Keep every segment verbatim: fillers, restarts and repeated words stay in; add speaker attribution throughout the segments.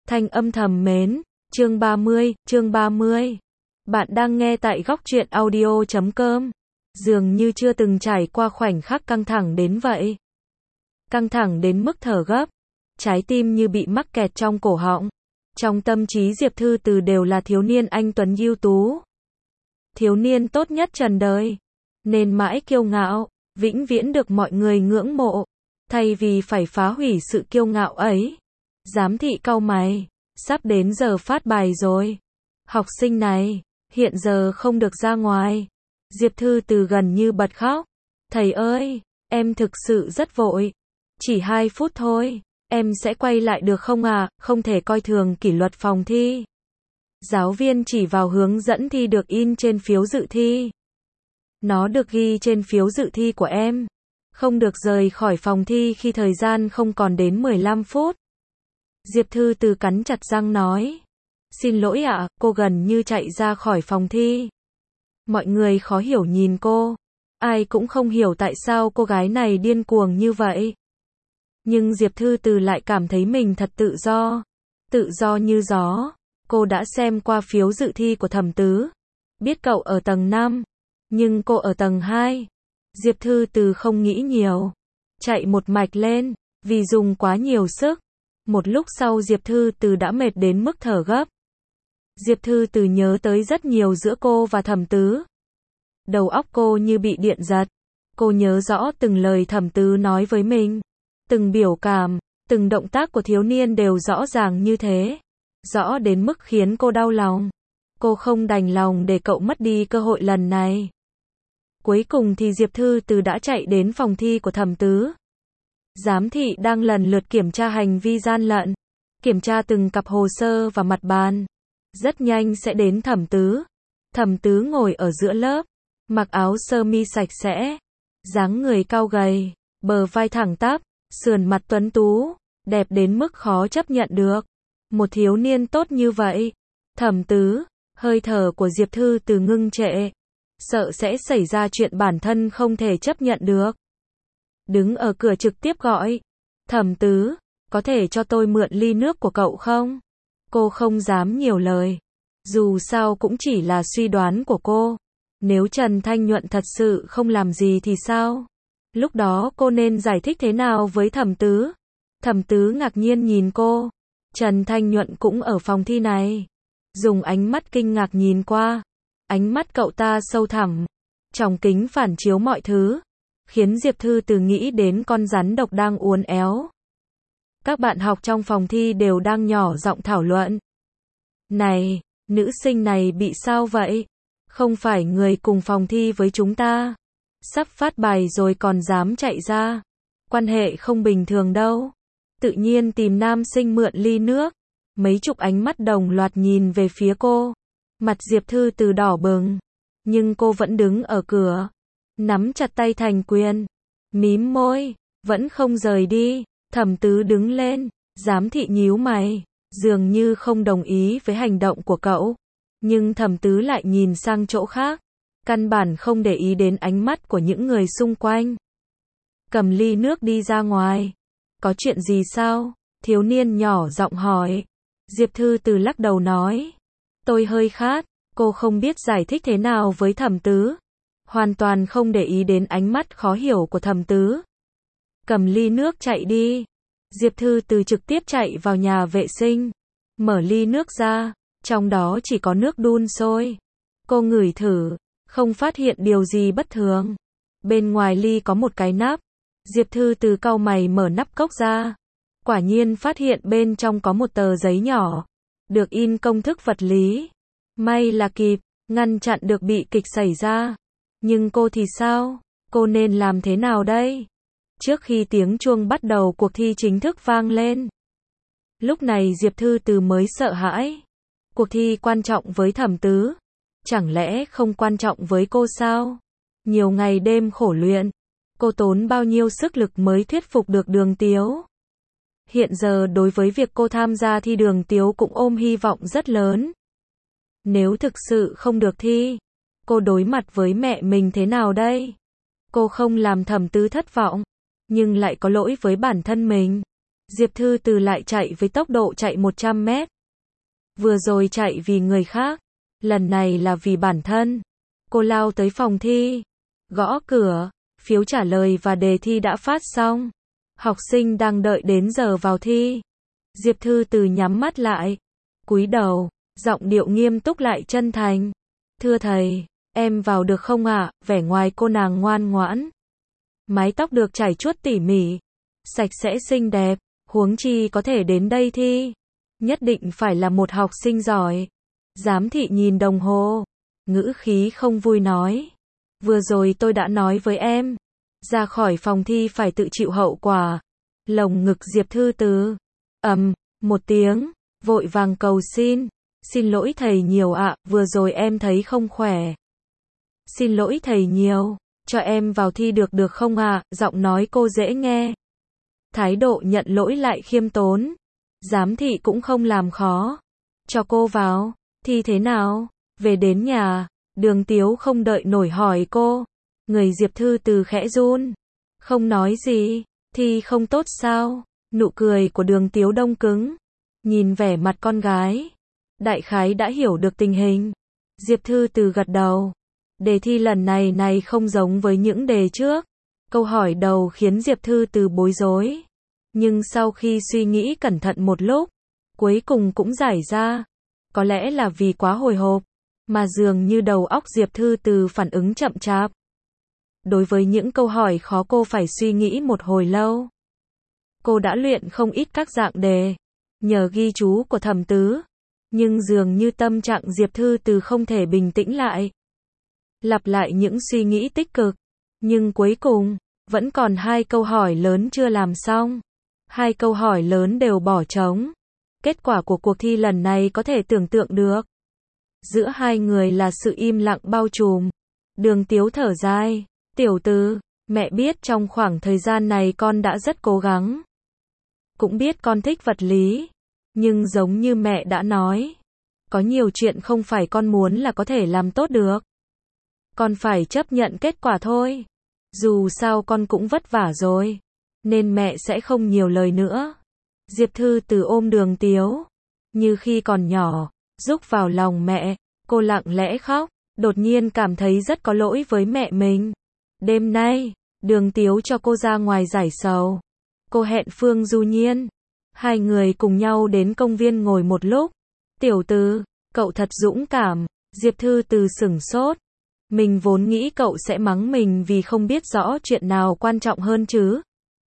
Speaker 1: Thanh âm thầm mến, chương ba mươi, chương ba mươi. Bạn đang nghe tại góc truyện audio chấm com. Dường như chưa từng trải qua khoảnh khắc căng thẳng đến vậy. Căng thẳng đến mức thở gấp, trái tim như bị mắc kẹt trong cổ họng. Trong tâm trí Diệp Thư Từ đều là thiếu niên anh tuấn ưu tú. Thiếu niên tốt nhất trần đời, nên mãi kiêu ngạo, vĩnh viễn được mọi người ngưỡng mộ. Thay vì phải phá hủy sự kiêu ngạo ấy, giám thị cau mày, sắp đến giờ phát bài rồi. Học sinh này, hiện giờ không được ra ngoài. Diệp Thư Từ gần như bật khóc. Thầy ơi, em thực sự rất vội. Chỉ hai phút thôi, em sẽ quay lại được không à, không thể coi thường kỷ luật phòng thi. Giáo viên chỉ vào hướng dẫn thi được in trên phiếu dự thi. Nó được ghi trên phiếu dự thi của em. Không được rời khỏi phòng thi khi thời gian không còn đến mười lăm phút. Diệp Thư Từ cắn chặt răng nói. Xin lỗi ạ, cô gần như chạy ra khỏi phòng thi. Mọi người khó hiểu nhìn cô. Ai cũng không hiểu tại sao cô gái này điên cuồng như vậy. Nhưng Diệp Thư Từ lại cảm thấy mình thật tự do. Tự do như gió. Cô đã xem qua phiếu dự thi của Thẩm Tứ. Biết cậu ở tầng năm. Nhưng cô ở tầng hai. Diệp Thư Từ không nghĩ nhiều. Chạy một mạch lên. Vì dùng quá nhiều sức. Một lúc sau Diệp Thư Từ đã mệt đến mức thở gấp. Diệp Thư Từ nhớ tới rất nhiều giữa cô và Thẩm Tứ. Đầu óc cô như bị điện giật. Cô nhớ rõ từng lời Thẩm Tứ nói với mình. Từng biểu cảm, từng động tác của thiếu niên đều rõ ràng như thế. Rõ đến mức khiến cô đau lòng. Cô không đành lòng để cậu mất đi cơ hội lần này. Cuối cùng thì Diệp Thư Từ đã chạy đến phòng thi của Thẩm Tứ. Giám thị đang lần lượt kiểm tra hành vi gian lận. Kiểm tra từng cặp hồ sơ và mặt bàn. Rất nhanh sẽ đến Thẩm Tứ. Thẩm Tứ ngồi ở giữa lớp. Mặc áo sơ mi sạch sẽ. Dáng người cao gầy. Bờ vai thẳng tắp. Sườn mặt tuấn tú. Đẹp đến mức khó chấp nhận được. Một thiếu niên tốt như vậy. Thẩm Tứ. Hơi thở của Diệp Thư Từ ngưng trệ. Sợ sẽ xảy ra chuyện bản thân không thể chấp nhận được. Đứng ở cửa trực tiếp gọi. Thẩm Tứ, có thể cho tôi mượn ly nước của cậu không? Cô không dám nhiều lời. Dù sao cũng chỉ là suy đoán của cô. Nếu Trần Thanh Nhuận thật sự không làm gì thì sao? Lúc đó cô nên giải thích thế nào với Thẩm Tứ? Thẩm Tứ ngạc nhiên nhìn cô. Trần Thanh Nhuận cũng ở phòng thi này. Dùng ánh mắt kinh ngạc nhìn qua. Ánh mắt cậu ta sâu thẳm. Trong kính phản chiếu mọi thứ. Khiến Diệp Thư Từ nghĩ đến con rắn độc đang uốn éo. Các bạn học trong phòng thi đều đang nhỏ giọng thảo luận. Này, nữ sinh này bị sao vậy? Không phải người cùng phòng thi với chúng ta. Sắp phát bài rồi còn dám chạy ra. Quan hệ không bình thường đâu. Tự nhiên tìm nam sinh mượn ly nước. Mấy chục ánh mắt đồng loạt nhìn về phía cô. Mặt Diệp Thư Từ đỏ bừng. Nhưng cô vẫn đứng ở cửa. Nắm chặt tay thành quyền. Mím môi. Vẫn không rời đi. Thẩm Tứ đứng lên. Giám thị nhíu mày. Dường như không đồng ý với hành động của cậu. Nhưng Thẩm Tứ lại nhìn sang chỗ khác. Căn bản không để ý đến ánh mắt của những người xung quanh. Cầm ly nước đi ra ngoài. Có chuyện gì sao? Thiếu niên nhỏ giọng hỏi. Diệp Thư Từ lắc đầu nói. Tôi hơi khát. Cô không biết giải thích thế nào với Thẩm Tứ. Hoàn toàn không để ý đến ánh mắt khó hiểu của Thẩm Tứ. Cầm ly nước chạy đi. Diệp Thư Từ trực tiếp chạy vào nhà vệ sinh. Mở ly nước ra. Trong đó chỉ có nước đun sôi. Cô ngửi thử. Không phát hiện điều gì bất thường. Bên ngoài ly có một cái nắp. Diệp Thư Từ cau mày mở nắp cốc ra. Quả nhiên phát hiện bên trong có một tờ giấy nhỏ. Được in công thức vật lý. May là kịp. Ngăn chặn được bị kịch xảy ra. Nhưng cô thì sao? Cô nên làm thế nào đây? Trước khi tiếng chuông bắt đầu cuộc thi chính thức vang lên. Lúc này Diệp Thư Từ mới sợ hãi. Cuộc thi quan trọng với Thẩm Tứ. Chẳng lẽ không quan trọng với cô sao? Nhiều ngày đêm khổ luyện. Cô tốn bao nhiêu sức lực mới thuyết phục được Đường Tiếu. Hiện giờ đối với việc cô tham gia thi Đường Tiếu cũng ôm hy vọng rất lớn. Nếu thực sự không được thi, cô đối mặt với mẹ mình thế nào đây? Cô không làm Thẩm Tứ thất vọng, nhưng lại có lỗi với bản thân mình. Diệp Thư Từ lại chạy với tốc độ chạy một trăm mét. Vừa rồi chạy vì người khác, lần này là vì bản thân. Cô lao tới phòng thi, gõ cửa, phiếu trả lời và đề thi đã phát xong. Học sinh đang đợi đến giờ vào thi. Diệp Thư Từ nhắm mắt lại, cúi đầu, giọng điệu nghiêm túc lại chân thành. Thưa thầy, em vào được không ạ? Vẻ ngoài cô nàng ngoan ngoãn. Mái tóc được chải chuốt tỉ mỉ, sạch sẽ xinh đẹp, huống chi có thể đến đây thi. Nhất định phải là một học sinh giỏi. Giám thị nhìn đồng hồ, ngữ khí không vui nói. Vừa rồi tôi đã nói với em, ra khỏi phòng thi phải tự chịu hậu quả. Lồng ngực Diệp Thư Từ ầm một tiếng, vội vàng cầu xin. Xin lỗi thầy nhiều ạ, vừa rồi em thấy không khỏe. Xin lỗi thầy nhiều, cho em vào thi được được không ạ? Giọng nói cô dễ nghe. Thái độ nhận lỗi lại khiêm tốn. Giám thị cũng không làm khó. Cho cô vào, thi thế nào? Về đến nhà, Đường Tiếu không đợi nổi hỏi cô. Người Diệp Thư Từ khẽ run. Không nói gì, thi không tốt sao? Nụ cười của Đường Tiếu đông cứng. Nhìn vẻ mặt con gái, đại khái đã hiểu được tình hình. Diệp Thư Từ gật đầu. Đề thi lần này này không giống với những đề trước. Câu hỏi đầu khiến Diệp Thư Từ bối rối. Nhưng sau khi suy nghĩ cẩn thận một lúc, cuối cùng cũng giải ra. Có lẽ là vì quá hồi hộp, mà dường như đầu óc Diệp Thư Từ phản ứng chậm chạp. Đối với những câu hỏi khó cô phải suy nghĩ một hồi lâu. Cô đã luyện không ít các dạng đề, nhờ ghi chú của Thẩm Tứ. Nhưng dường như tâm trạng Diệp Thư Từ không thể bình tĩnh lại. Lặp lại những suy nghĩ tích cực. Nhưng cuối cùng, vẫn còn hai câu hỏi lớn chưa làm xong. Hai câu hỏi lớn đều bỏ trống. Kết quả của cuộc thi lần này có thể tưởng tượng được. Giữa hai người là sự im lặng bao trùm. Đường Tiếu thở dài. Tiểu Từ, mẹ biết trong khoảng thời gian này con đã rất cố gắng. Cũng biết con thích vật lý. Nhưng giống như mẹ đã nói, có nhiều chuyện không phải con muốn là có thể làm tốt được. Con phải chấp nhận kết quả thôi. Dù sao con cũng vất vả rồi, nên mẹ sẽ không nhiều lời nữa. Diệp Thư Từ ôm Đường Tiếu, như khi còn nhỏ, rúc vào lòng mẹ. Cô lặng lẽ khóc, đột nhiên cảm thấy rất có lỗi với mẹ mình. Đêm nay, Đường Tiếu cho cô ra ngoài giải sầu. Cô hẹn Phương Du Nhiên. Hai người cùng nhau đến công viên ngồi một lúc. Tiểu Từ, cậu thật dũng cảm. Diệp Thư Từ sửng sốt. Mình vốn nghĩ cậu sẽ mắng mình vì không biết rõ chuyện nào quan trọng hơn chứ.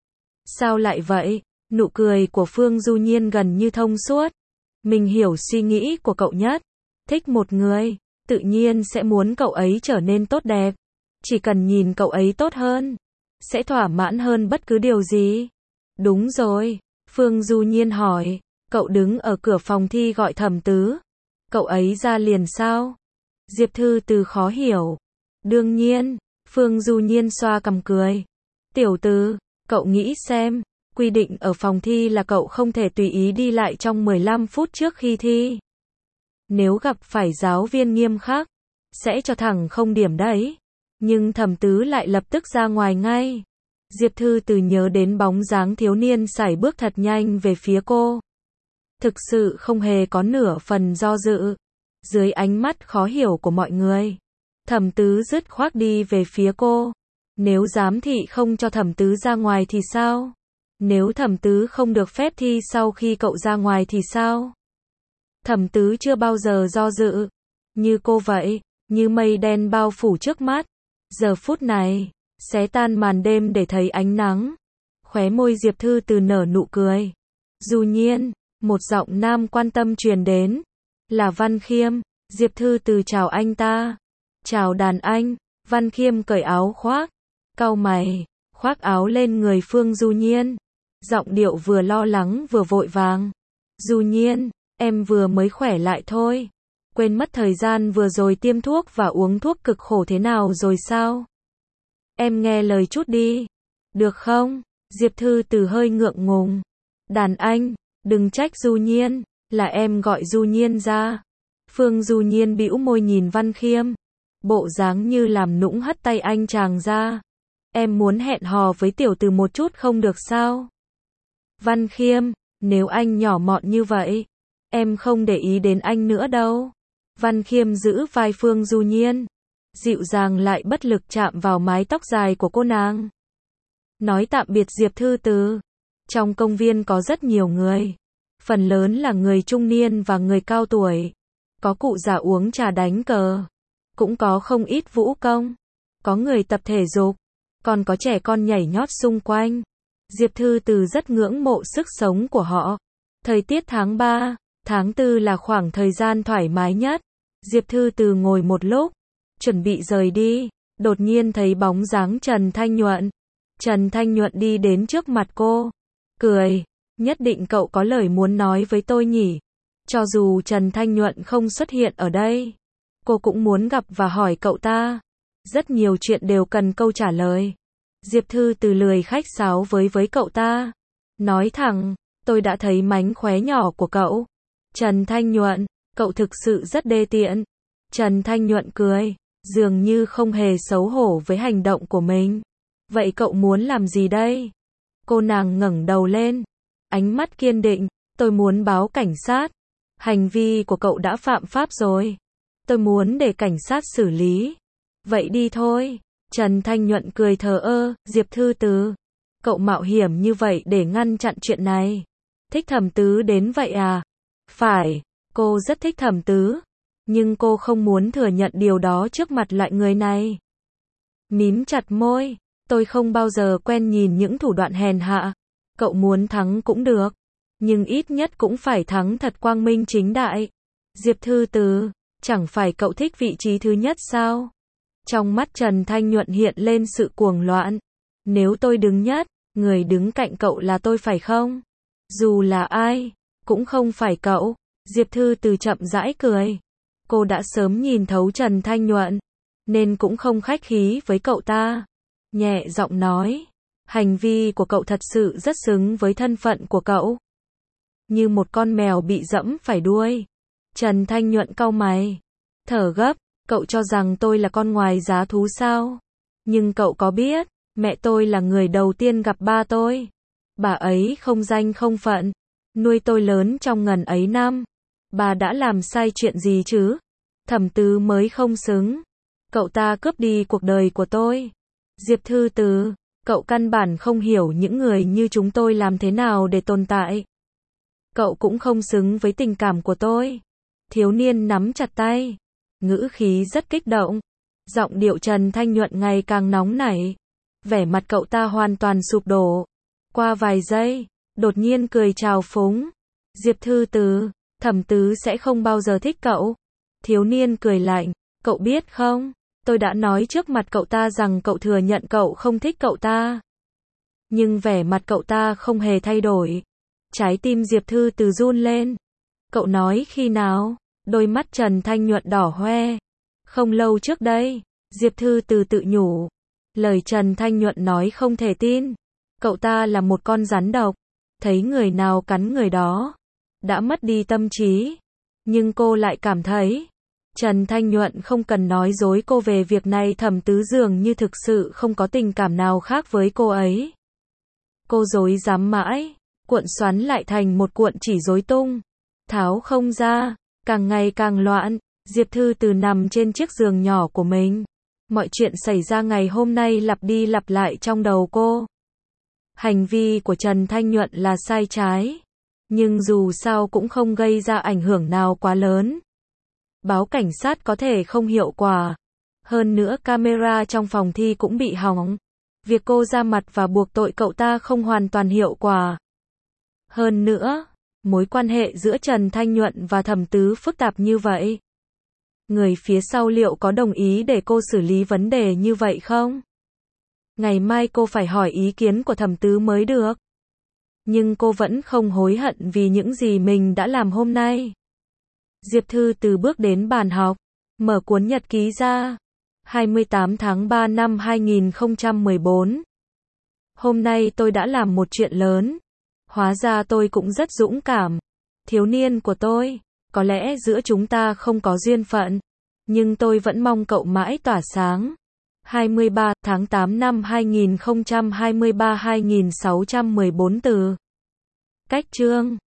Speaker 1: Sao lại vậy? Nụ cười của Phương Du Nhiên gần như thông suốt. Mình hiểu suy nghĩ của cậu nhất. Thích một người, tự nhiên sẽ muốn cậu ấy trở nên tốt đẹp. Chỉ cần nhìn cậu ấy tốt hơn, sẽ thỏa mãn hơn bất cứ điều gì. Đúng rồi. Phương Du Nhiên hỏi, cậu đứng ở cửa phòng thi gọi Thẩm Tứ. Cậu ấy ra liền sao? Diệp Thư Từ khó hiểu. Đương nhiên, Phương Du Nhiên xoa cằm cười. Tiểu Từ, cậu nghĩ xem, quy định ở phòng thi là cậu không thể tùy ý đi lại trong mười lăm phút trước khi thi. Nếu gặp phải giáo viên nghiêm khắc, sẽ cho thẳng không điểm đấy. Nhưng Thẩm Tứ lại lập tức ra ngoài ngay. Diệp Thư Từ nhớ đến bóng dáng thiếu niên sải bước thật nhanh về phía cô. Thực sự không hề có nửa phần do dự. Dưới ánh mắt khó hiểu của mọi người, Thẩm Tứ dứt khoát đi về phía cô. Nếu giám thị không cho Thẩm Tứ ra ngoài thì sao? Nếu Thẩm Tứ không được phép thi sau khi cậu ra ngoài thì sao? Thẩm Tứ chưa bao giờ do dự. Như cô vậy, như mây đen bao phủ trước mắt. Giờ phút này, xé tan màn đêm để thấy ánh nắng. Khóe môi Diệp Thư Từ nở nụ cười. Du Nhiên, một giọng nam quan tâm truyền đến. Là Văn Khiêm. Diệp Thư Từ chào anh ta. Chào đàn anh. Văn Khiêm cởi áo khoác, cau mày, khoác áo lên người Phương Du Nhiên. Giọng điệu vừa lo lắng vừa vội vàng. Du Nhiên, em vừa mới khỏe lại thôi. Quên mất thời gian vừa rồi tiêm thuốc và uống thuốc cực khổ thế nào rồi sao? Em nghe lời chút đi. Được không? Diệp Thư Từ hơi ngượng ngùng. Đàn anh, đừng trách Du Nhiên, là em gọi Du Nhiên ra. Phương Du Nhiên bĩu môi nhìn Văn Khiêm. Bộ dáng như làm nũng hất tay anh chàng ra. Em muốn hẹn hò với tiểu Từ một chút không được sao? Văn Khiêm, nếu anh nhỏ mọn như vậy, em không để ý đến anh nữa đâu. Văn Khiêm giữ vai Phương Du Nhiên, dịu dàng lại bất lực chạm vào mái tóc dài của cô nàng. Nói tạm biệt Diệp Thư Từ. Trong công viên có rất nhiều người, phần lớn là người trung niên và người cao tuổi. Có cụ già uống trà đánh cờ, cũng có không ít vũ công, có người tập thể dục, còn có trẻ con nhảy nhót xung quanh. Diệp Thư Từ rất ngưỡng mộ sức sống của họ. Thời tiết tháng ba, tháng tư là khoảng thời gian thoải mái nhất. Diệp Thư Từ ngồi một lúc, chuẩn bị rời đi, đột nhiên thấy bóng dáng Trần Thanh Nhuận. Trần Thanh Nhuận đi đến trước mặt cô, cười, nhất định cậu có lời muốn nói với tôi nhỉ? Cho dù Trần Thanh Nhuận không xuất hiện ở đây, cô cũng muốn gặp và hỏi cậu ta. Rất nhiều chuyện đều cần câu trả lời. Diệp Thư Từ lười khách sáo với với cậu ta. Nói thẳng, tôi đã thấy mánh khóe nhỏ của cậu. Trần Thanh Nhuận, cậu thực sự rất đê tiện. Trần Thanh Nhuận cười, dường như không hề xấu hổ với hành động của mình. Vậy cậu muốn làm gì đây? Cô nàng ngẩng đầu lên, ánh mắt kiên định, tôi muốn báo cảnh sát. Hành vi của cậu đã phạm pháp rồi. Tôi muốn để cảnh sát xử lý. Vậy đi thôi. Trần Thanh Nhuận cười thờ ơ, Diệp Thư Từ, cậu mạo hiểm như vậy để ngăn chặn chuyện này. Thích Thẩm Tứ đến vậy à? Phải, cô rất thích Thẩm Tứ, nhưng cô không muốn thừa nhận điều đó trước mặt loại người này. Mím chặt môi, tôi không bao giờ quen nhìn những thủ đoạn hèn hạ. Cậu muốn thắng cũng được, nhưng ít nhất cũng phải thắng thật quang minh chính đại. Diệp Thư Từ, chẳng phải cậu thích vị trí thứ nhất sao? Trong mắt Trần Thanh Nhuận hiện lên sự cuồng loạn. Nếu tôi đứng nhất, người đứng cạnh cậu là tôi phải không? Dù là ai, cũng không phải cậu. Diệp Thư Từ chậm rãi cười. Cô đã sớm nhìn thấu Trần Thanh Nhuận, nên cũng không khách khí với cậu ta. Nhẹ giọng nói, hành vi của cậu thật sự rất xứng với thân phận của cậu. Như một con mèo bị dẫm phải đuôi. Trần Thanh Nhuận cau mày, thở gấp. Cậu cho rằng tôi là con ngoài giá thú sao? Nhưng cậu có biết, mẹ tôi là người đầu tiên gặp ba tôi. Bà ấy không danh không phận, nuôi tôi lớn trong ngần ấy năm. Bà đã làm sai chuyện gì chứ? Thẩm Tứ mới không xứng. Cậu ta cướp đi cuộc đời của tôi. Diệp Thư Từ, cậu căn bản không hiểu những người như chúng tôi làm thế nào để tồn tại. Cậu cũng không xứng với tình cảm của tôi. Thiếu niên nắm chặt tay, ngữ khí rất kích động. Giọng điệu Trần Thanh Nhuận ngày càng nóng nảy. Vẻ mặt cậu ta hoàn toàn sụp đổ. Qua vài giây, đột nhiên cười trào phúng. Diệp Thư Từ, Thẩm Tứ sẽ không bao giờ thích cậu. Thiếu niên cười lạnh, cậu biết không, tôi đã nói trước mặt cậu ta rằng cậu thừa nhận cậu không thích cậu ta. Nhưng vẻ mặt cậu ta không hề thay đổi. Trái tim Diệp Thư Từ run lên. Cậu nói khi nào? Đôi mắt Trần Thanh Nhuận đỏ hoe. Không lâu trước đây, Diệp Thư Từ tự nhủ. Lời Trần Thanh Nhuận nói không thể tin. Cậu ta là một con rắn độc. Thấy người nào cắn người đó. Đã mất đi tâm trí. Nhưng cô lại cảm thấy Trần Thanh Nhuận không cần nói dối cô về việc này. Thẩm Tứ dường như thực sự không có tình cảm nào khác với cô ấy. Cô dối dám mãi, cuộn xoắn lại thành một cuộn chỉ rối tung. Tháo không ra, càng ngày càng loạn. Diệp Thư Từ nằm trên chiếc giường nhỏ của mình. Mọi chuyện xảy ra ngày hôm nay lặp đi lặp lại trong đầu cô. Hành vi của Trần Thanh Nhuận là sai trái, nhưng dù sao cũng không gây ra ảnh hưởng nào quá lớn. Báo cảnh sát có thể không hiệu quả. Hơn nữa camera trong phòng thi cũng bị hỏng. Việc cô ra mặt và buộc tội cậu ta không hoàn toàn hiệu quả. Hơn nữa, mối quan hệ giữa Trần Thanh Nhuận và Thẩm Tứ phức tạp như vậy. Người phía sau liệu có đồng ý để cô xử lý vấn đề như vậy không? Ngày mai cô phải hỏi ý kiến của Thẩm Tứ mới được. Nhưng cô vẫn không hối hận vì những gì mình đã làm hôm nay. Diệp Thư Từ bước đến bàn học, mở cuốn nhật ký ra. hai mươi tám tháng ba năm hai nghìn không trăm mười bốn. Hôm nay tôi đã làm một chuyện lớn. Hóa ra tôi cũng rất dũng cảm. Thiếu niên của tôi, có lẽ giữa chúng ta không có duyên phận, nhưng tôi vẫn mong cậu mãi tỏa sáng. hai mươi ba tháng tám năm hai nghìn không trăm hai mươi ba hai nghìn sáu trăm mười bốn từ Cách chương